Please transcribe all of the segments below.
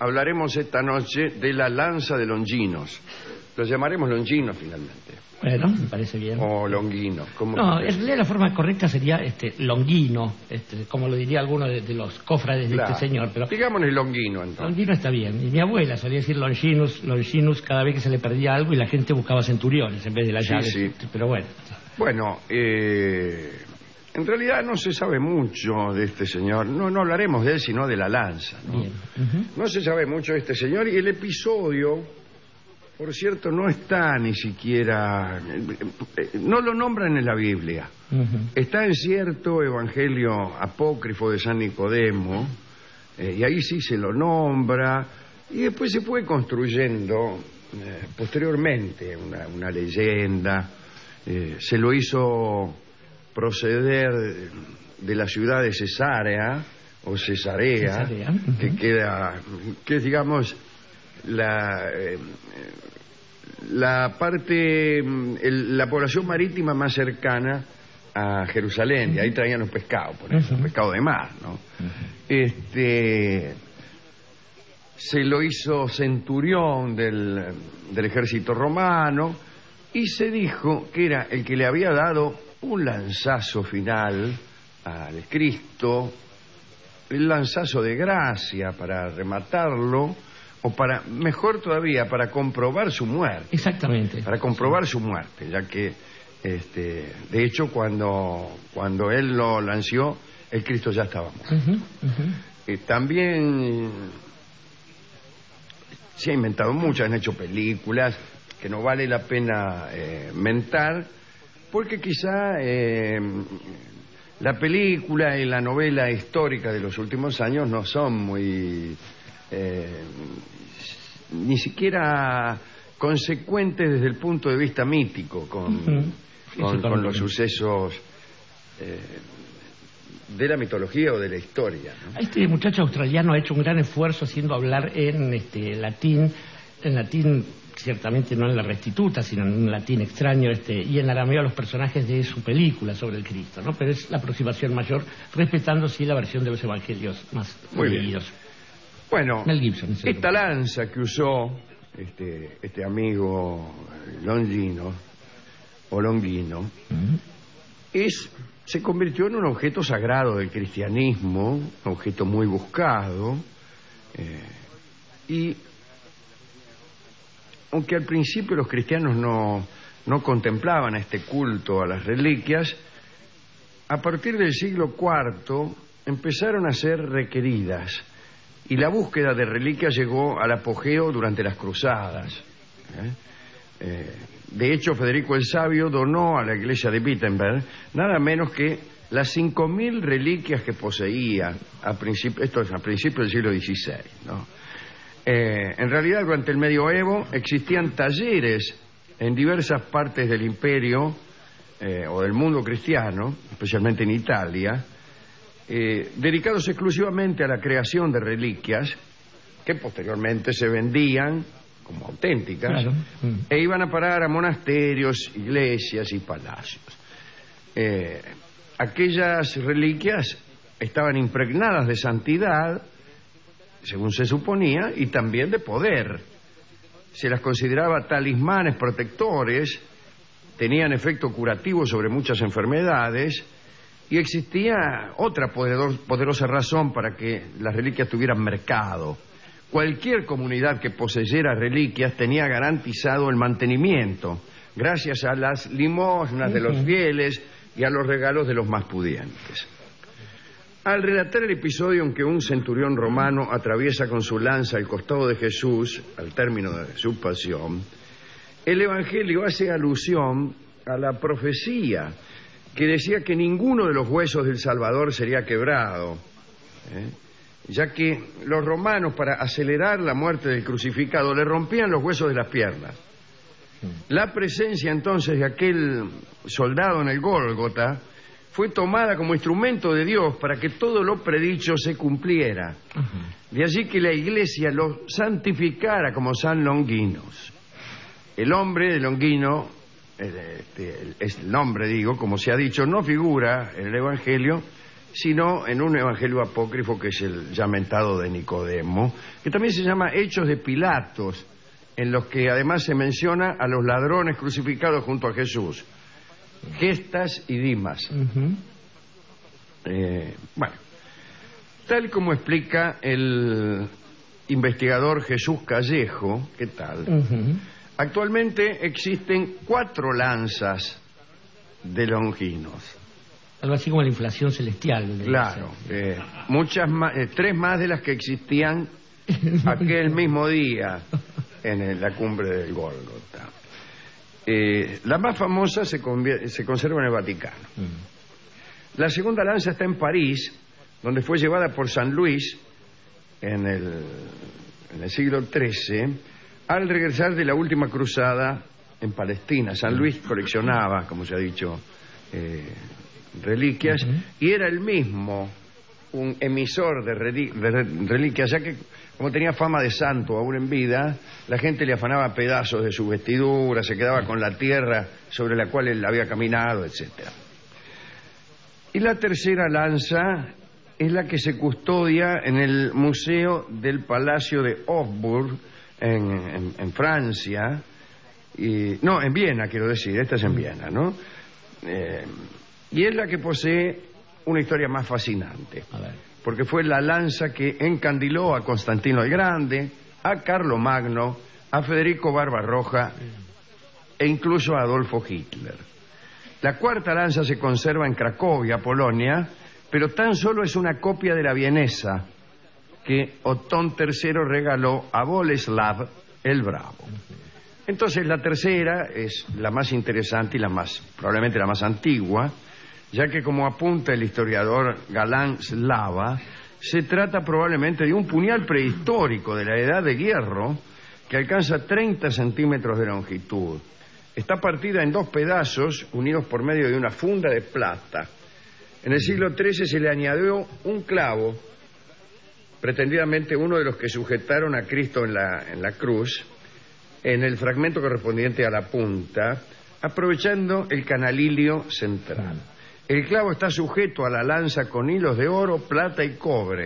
hablaremos esta noche de la lanza de Longinos. Lo llamaremos Longinos finalmente. Bueno, me parece bien. O Longuino. No, en realidad la forma correcta sería Longuino, como lo diría alguno de los cofrades de este señor. Pero digámosle Longuino, entonces. Longuino está bien. Y mi abuela solía decir Longinus, Longinus cada vez que se le perdía algo y la gente buscaba centuriones en vez de las llaves. Sí. Pero bueno. Bueno, en realidad no se sabe mucho de este señor. No hablaremos de él, sino de la lanza, ¿no? Bien. No se sabe mucho de este señor y el episodio... Por cierto, no está ni siquiera... No lo nombran en la Biblia. Está en cierto evangelio apócrifo de San Nicodemo, y ahí sí se lo nombra, y después se fue construyendo posteriormente una leyenda. Se lo hizo proceder de la ciudad de Cesarea, o Cesarea. Que es, digamos... La parte, la población marítima más cercana a Jerusalén, y ahí traían los pescados, por eso, pescado de mar, ¿no? Se lo hizo centurión del ejército romano, y se dijo que era el que le había dado un lanzazo final al Cristo, el lanzazo de gracia para rematarlo, o para, mejor todavía, para comprobar su muerte. Exactamente. Para comprobar su muerte, ya que, de hecho, cuando él lo lanzó, el Cristo ya estaba muerto. También se ha inventado mucho, han hecho películas que no vale la pena mentar, porque quizá la película y la novela histórica de los últimos años no son muy... ni siquiera consecuentes desde el punto de vista mítico con los sucesos de la mitología o de la historia, ¿no? Este muchacho australiano ha hecho un gran esfuerzo haciendo hablar en latín, ciertamente no en la Restituta, sino en un latín extraño, y en arameo a los personajes de su película sobre el Cristo, ¿no? Pero es la aproximación mayor, respetando sí la versión de los evangelios más leídos. Bueno, Mel Gibson, esta lanza que usó este amigo Longuino, se convirtió en un objeto sagrado del cristianismo, un objeto muy buscado, y aunque al principio los cristianos no contemplaban este culto a las reliquias, a partir del siglo IV empezaron a ser requeridas. Y la búsqueda de reliquias llegó al apogeo durante las cruzadas. De hecho, Federico el Sabio donó a la iglesia de Wittenberg nada menos que las 5.000 reliquias que poseía esto es a principios del siglo XVI, ¿no? En realidad, durante el medioevo existían talleres en diversas partes del imperio o del mundo cristiano, especialmente en Italia, dedicados exclusivamente a la creación de reliquias que posteriormente se vendían como auténticas, claro, e iban a parar a monasterios, iglesias y palacios. Aquellas reliquias estaban impregnadas de santidad, según se suponía, y también de poder. Se las consideraba talismanes protectores, tenían efecto curativo sobre muchas enfermedades. Y existía otra poderosa razón para que las reliquias tuvieran mercado. Cualquier comunidad que poseyera reliquias tenía garantizado el mantenimiento, gracias a las limosnas de los fieles y a los regalos de los más pudientes. Al relatar el episodio en que un centurión romano atraviesa con su lanza el costado de Jesús, al término de su pasión, el Evangelio hace alusión a la profecía que decía que ninguno de los huesos del Salvador sería quebrado, ya que los romanos, para acelerar la muerte del crucificado, le rompían los huesos de las piernas. La presencia entonces de aquel soldado en el Gólgota fue tomada como instrumento de Dios para que todo lo predicho se cumpliera. De allí que la Iglesia lo santificara como San Longinos. El hombre de Longuino, es el nombre, digo, como se ha dicho, no figura en el Evangelio, sino en un evangelio apócrifo que es el ya mentado de Nicodemo, que también se llama Hechos de Pilatos, en los que además se menciona a los ladrones crucificados junto a Jesús, Gestas y Dimas. Bueno, tal como explica el investigador Jesús Callejo, ¿qué tal? Actualmente existen 4 lanzas de Longinos. Algo así como la inflación celestial. Claro, muchas más, 3 más de las que existían aquel mismo día en la cumbre del Gólgota. La más famosa se conserva en el Vaticano. La segunda lanza está en París, donde fue llevada por San Luis en el siglo XIII, al regresar de la última cruzada en Palestina. San Luis coleccionaba, como se ha dicho, reliquias, y era el mismo un emisor de reliquias, ya que como tenía fama de santo aún en vida, la gente le afanaba pedazos de su vestidura, se quedaba con la tierra sobre la cual él había caminado, etcétera. Y la tercera lanza es la que se custodia en el Museo del Palacio de Hofburg, en Francia, no, en Viena, quiero decir, esta es en Viena, ¿no? Y es la que posee una historia más fascinante, porque fue la lanza que encandiló a Constantino el Grande, a Carlomagno, a Federico Barbarroja e incluso a Adolfo Hitler. La cuarta lanza se conserva en Cracovia, Polonia, pero tan solo es una copia de la vienesa que Otón III regaló a Boleslav el Bravo. Entonces la tercera es la más interesante y probablemente la más antigua, ya que, como apunta el historiador Galán Slava, se trata probablemente de un puñal prehistórico de la Edad de Hierro que alcanza 30 centímetros de longitud. Está partida en 2 pedazos unidos por medio de una funda de plata. En el siglo XIII se le añadió un clavo, pretendidamente uno de los que sujetaron a Cristo en la cruz, en el fragmento correspondiente a la punta, aprovechando el canalilio central. El clavo está sujeto a la lanza con hilos de oro, plata y cobre.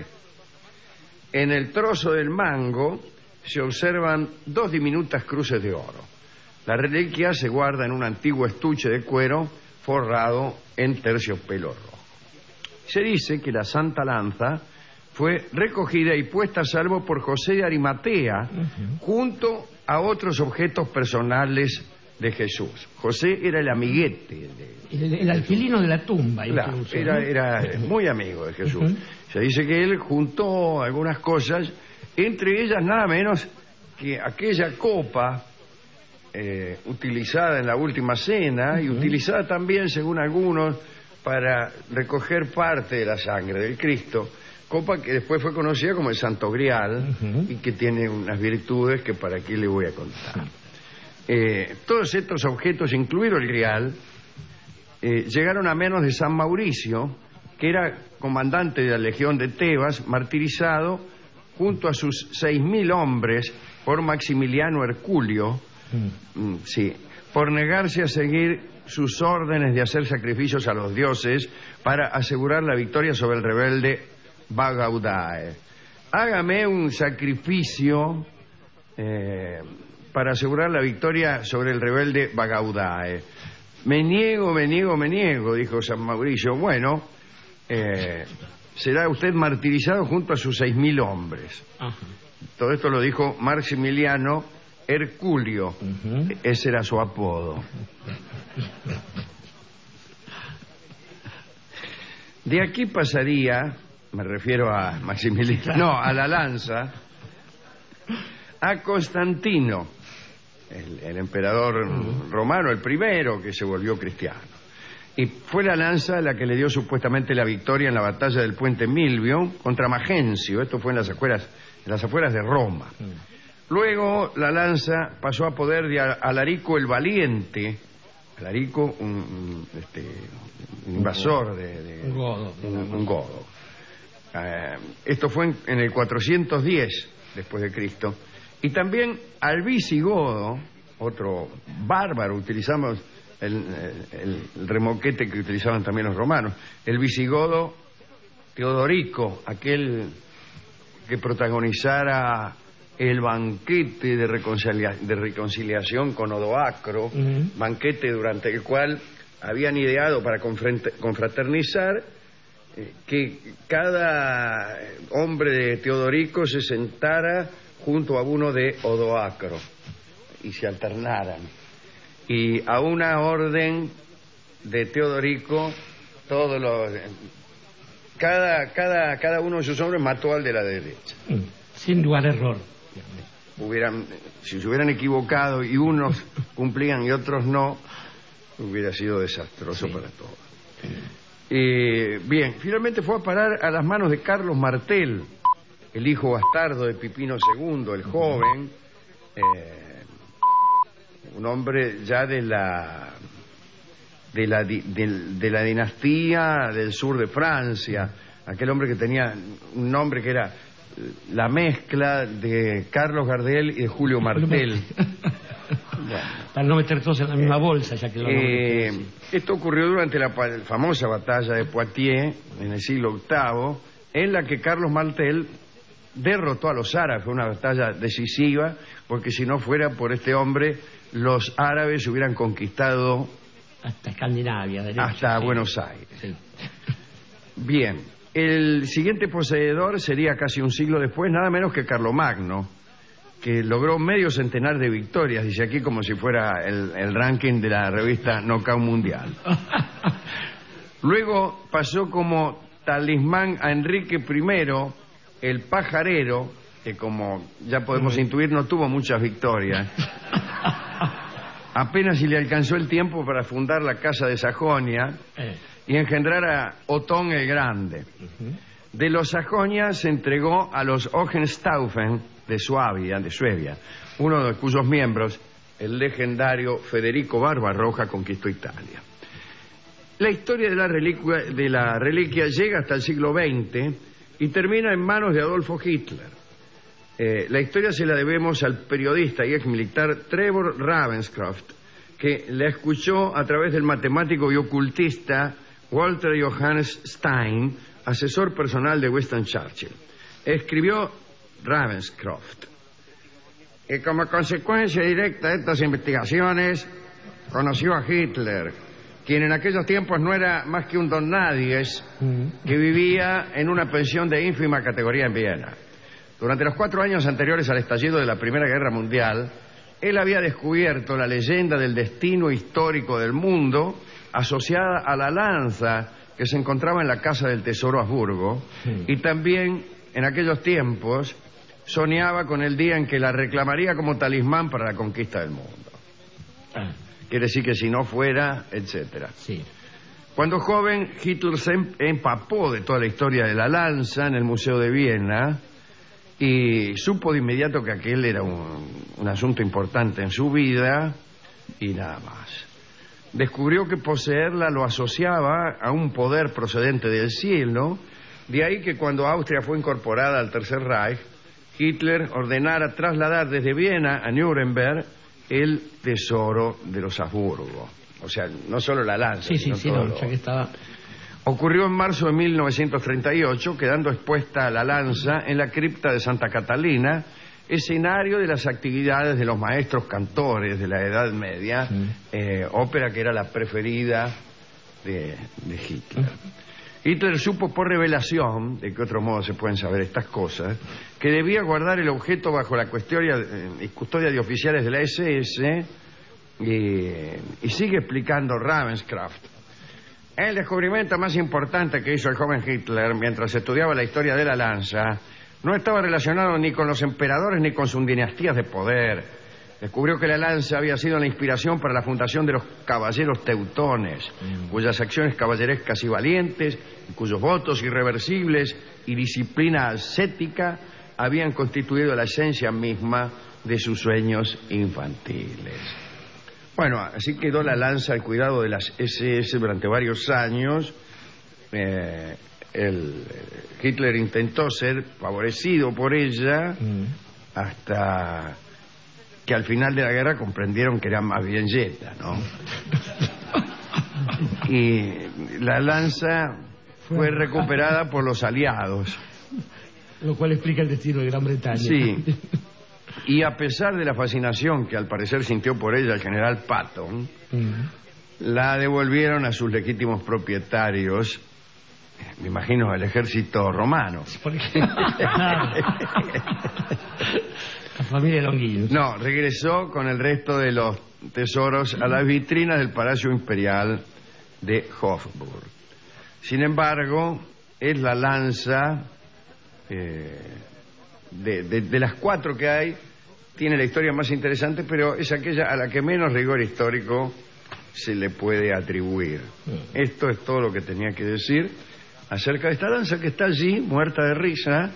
En el trozo del mango se observan 2 diminutas cruces de oro. La reliquia se guarda en un antiguo estuche de cuero forrado en terciopelo rojo. Se dice que la Santa Lanza fue recogida y puesta a salvo por José de Arimatea, junto a otros objetos personales de Jesús. José era el amiguete el alquilino de la tumba, claro, incluso, era muy amigo de Jesús. Se dice que él juntó algunas cosas, entre ellas nada menos que aquella copa utilizada en la última cena y utilizada también, según algunos, para recoger parte de la sangre del Cristo, copa que después fue conocida como el Santo Grial y que tiene unas virtudes que para aquí le voy a contar. Todos estos objetos, incluido el Grial, llegaron a manos de San Mauricio, que era comandante de la Legión de Tebas, martirizado junto a sus 6.000 hombres por Maximiliano Herculio, por negarse a seguir sus órdenes de hacer sacrificios a los dioses para asegurar la victoria sobre el rebelde Bagaudae. Hágame un sacrificio para asegurar la victoria sobre el rebelde Bagaudae. Me niego, dijo San Mauricio. Bueno, será usted martirizado junto a sus 6.000 hombres. Todo esto lo dijo Maximiliano Herculio. Ese era su apodo. De aquí pasaría, me refiero a Maximiliano, no, a la lanza, a Constantino, el emperador romano, el primero que se volvió cristiano. Y fue la lanza la que le dio supuestamente la victoria en la batalla del puente Milvio contra Magencio. Esto fue en las afueras de Roma. Luego la lanza pasó a poder de Alarico el Valiente. Alarico, un invasor un godo. Esto fue en el 410 después de Cristo. Y también al visigodo, otro bárbaro, utilizamos el remoquete que utilizaban también los romanos, el visigodo Teodorico, aquel que protagonizara el banquete de reconciliación con Odoacro, banquete durante el cual habían ideado para confraternizar que cada hombre de Teodorico se sentara junto a uno de Odoacro y se alternaran. Y a una orden de Teodorico, cada uno de sus hombres mató al de la derecha. Sin lugar a error. Si se hubieran equivocado y unos cumplían y otros no, hubiera sido desastroso para todos. Bien, finalmente fue a parar a las manos de Carlos Martel, el hijo bastardo de Pipino II, el joven, un hombre ya de la dinastía del sur de Francia, aquel hombre que tenía un nombre que era la mezcla de Carlos Gardel y de Julio Martel. Bueno. Para no meter todos en la misma bolsa, ya que esto ocurrió durante la famosa batalla de Poitiers en el siglo VIII, en la que Carlos Martel derrotó a los árabes. Fue una batalla decisiva, porque si no fuera por este hombre, los árabes hubieran conquistado hasta Escandinavia, hasta Buenos Aires. Sí. Bien, el siguiente poseedor sería casi un siglo después, nada menos que Carlomagno, que logró medio centenar de victorias, dice aquí, como si fuera el ranking de la revista Knockout Mundial. Luego pasó como talismán a Enrique I, el pajarero, que como ya podemos intuir no tuvo muchas victorias. Apenas si le alcanzó el tiempo para fundar la Casa de Sajonia y engendrar a Otón el Grande. De los Sajonia se entregó a los Hohenstaufen de Suabia, uno de cuyos miembros, el legendario Federico Barbarroja, conquistó Italia. La historia de la reliquia llega hasta el siglo XX y termina en manos de Adolfo Hitler. La historia se la debemos al periodista y exmilitar Trevor Ravenscroft, que la escuchó a través del matemático y ocultista Walter Johannes Stein, asesor personal de Winston Churchill. Escribió Ravenscroft: y como consecuencia directa de estas investigaciones conoció a Hitler, quien en aquellos tiempos no era más que un don nadies que vivía en una pensión de ínfima categoría en Viena. Durante los 4 años anteriores al estallido de la Primera Guerra Mundial, él había descubierto la leyenda del destino histórico del mundo asociada a la lanza que se encontraba en la Casa del Tesoro Habsburgo, y también en aquellos tiempos soñaba con el día en que la reclamaría como talismán para la conquista del mundo. Quiere decir que si no fuera, etcétera. Sí. Cuando joven, Hitler se empapó de toda la historia de la lanza en el Museo de Viena y supo de inmediato que aquel era un asunto importante en su vida y nada más. Descubrió que poseerla lo asociaba a un poder procedente del cielo, de ahí que cuando Austria fue incorporada al Tercer Reich, Hitler ordenara trasladar desde Viena a Nuremberg el tesoro de los Habsburgo. O sea, no solo la lanza, sino todo ya que estaba... Ocurrió en marzo de 1938, quedando expuesta la lanza en la cripta de Santa Catalina, escenario de las actividades de los maestros cantores de la Edad Media, ópera que era la preferida de Hitler. Hitler supo por revelación, de qué otro modo se pueden saber estas cosas, que debía guardar el objeto bajo la custodia de oficiales de la SS, y sigue explicando Ravenscroft. El descubrimiento más importante que hizo el joven Hitler mientras estudiaba la historia de la lanza no estaba relacionado ni con los emperadores ni con sus dinastías de poder. Descubrió que la lanza había sido la inspiración para la fundación de los caballeros teutones, cuyas acciones caballerescas y valientes, y cuyos votos irreversibles y disciplina ascética habían constituido la esencia misma de sus sueños infantiles. Bueno, así quedó la lanza al cuidado de las SS durante varios años. Hitler intentó ser favorecido por ella hasta que al final de la guerra comprendieron que era más bien yeta, ¿no? Y la lanza fue recuperada por los aliados. Lo cual explica el destino de Gran Bretaña. Sí. Y a pesar de la fascinación que al parecer sintió por ella el general Patton, la devolvieron a sus legítimos propietarios, me imagino al ejército romano. La familia Longuinus. No, regresó con el resto de los tesoros a las vitrinas del Palacio Imperial de Hofburg. Sin embargo, es la lanza de las 4 que hay, tiene la historia más interesante, pero es aquella a la que menos rigor histórico se le puede atribuir. Esto es todo lo que tenía que decir acerca de esta lanza que está allí, muerta de risa,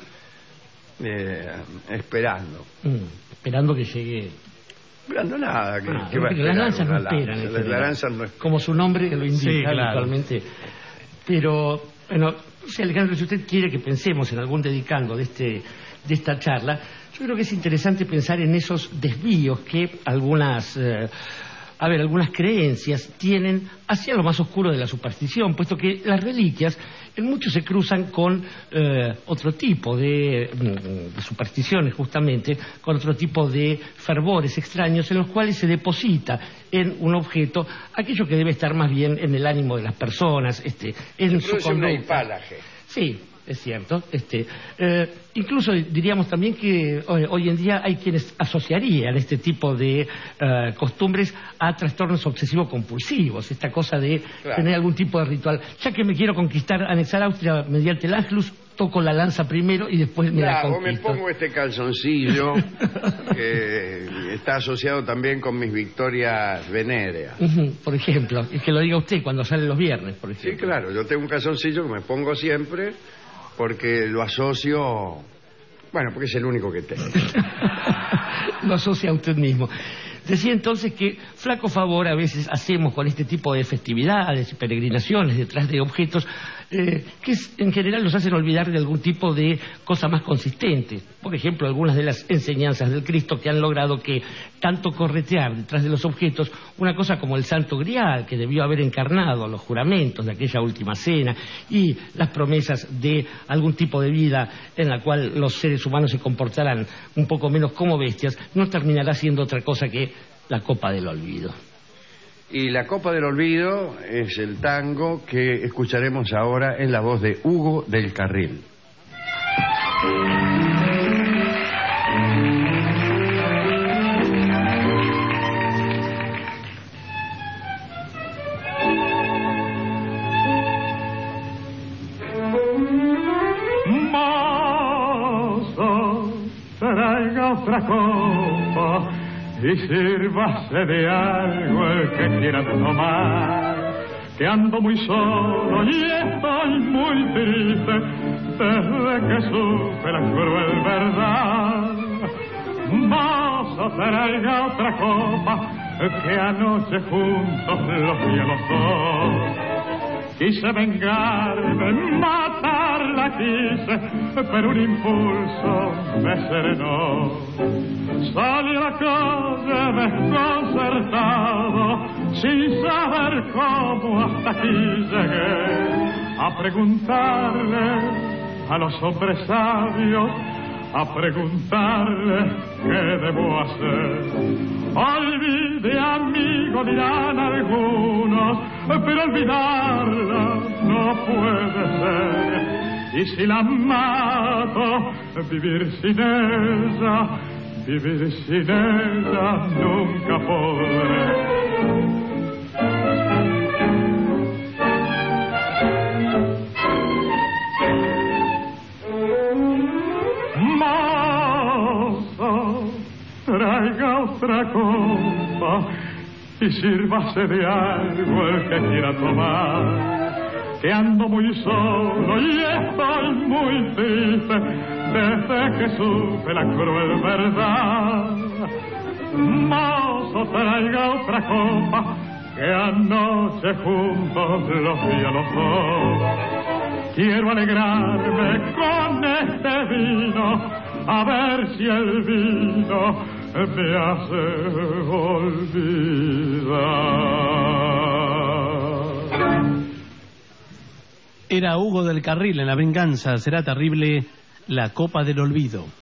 esperando. Esperando que llegue. Esperando nada. Las lanzas no esperan. Las lanzas no esperan. Como su nombre lo indica, habitualmente. Pero, bueno, no sé, Alejandro, si usted quiere que pensemos en algún dedicando de esta charla, yo creo que es interesante pensar en esos desvíos que algunas creencias tienen hacia lo más oscuro de la superstición, puesto que las reliquias en mucho se cruzan con otro tipo de supersticiones, justamente, con otro tipo de fervores extraños en los cuales se deposita en un objeto aquello que debe estar más bien en el ánimo de las personas, en su conducta. Una hipálaje. Sí, es cierto. Incluso diríamos también que hoy en día hay quienes asociarían este tipo de costumbres a trastornos obsesivo-compulsivos, esta cosa de tener algún tipo de ritual. Ya que me quiero anexar Austria mediante el Anschluss, toco la lanza primero y después me la conquisto. O me pongo este calzoncillo que está asociado también con mis victorias venéreas. Por ejemplo, y que lo diga usted cuando sale los viernes, por ejemplo. Sí, claro, yo tengo un calzoncillo que me pongo siempre porque lo asocio, porque es el único que tengo. Lo asocia a usted mismo. Decía entonces que flaco favor a veces hacemos con este tipo de festividades y peregrinaciones detrás de objetos que en general nos hacen olvidar de algún tipo de cosa más consistente. Por ejemplo, algunas de las enseñanzas del Cristo que han logrado que tanto corretear detrás de los objetos una cosa como el Santo Grial, que debió haber encarnado los juramentos de aquella última cena y las promesas de algún tipo de vida en la cual los seres humanos se comportarán un poco menos como bestias, no terminará siendo otra cosa que la copa del olvido. Y la copa del olvido es el tango que escucharemos ahora en la voz de Hugo del Carril. Mozo, traiga otra copa y sírvase de algo el que quiera tomar, que ando muy solo y estoy muy triste desde que supe la cruel verdad. Mozo, traiga otra copa, que anoche juntos los vi a los dos. Quise vengarme, matarla quise, pero un impulso me serenó. Salí a la calle desconcertado, sin saber cómo hasta aquí llegué, a preguntarle a los hombres sabios, a preguntarle qué debo hacer. Olvide, amigo, dirán algunos, pero olvidarla no puede ser. Y si la mato, vivir sin ella nunca podré. Traiga otra copa y sírvase de algo el que quiera tomar, que ando muy solo y estoy muy triste desde que supe la cruel verdad. Mozo, traiga otra copa, que anoche juntos los vi a los dos. Quiero alegrarme con este vino, a ver si el vino me hace olvidar. Era Hugo del Carril en La venganza será terrible, la copa del olvido.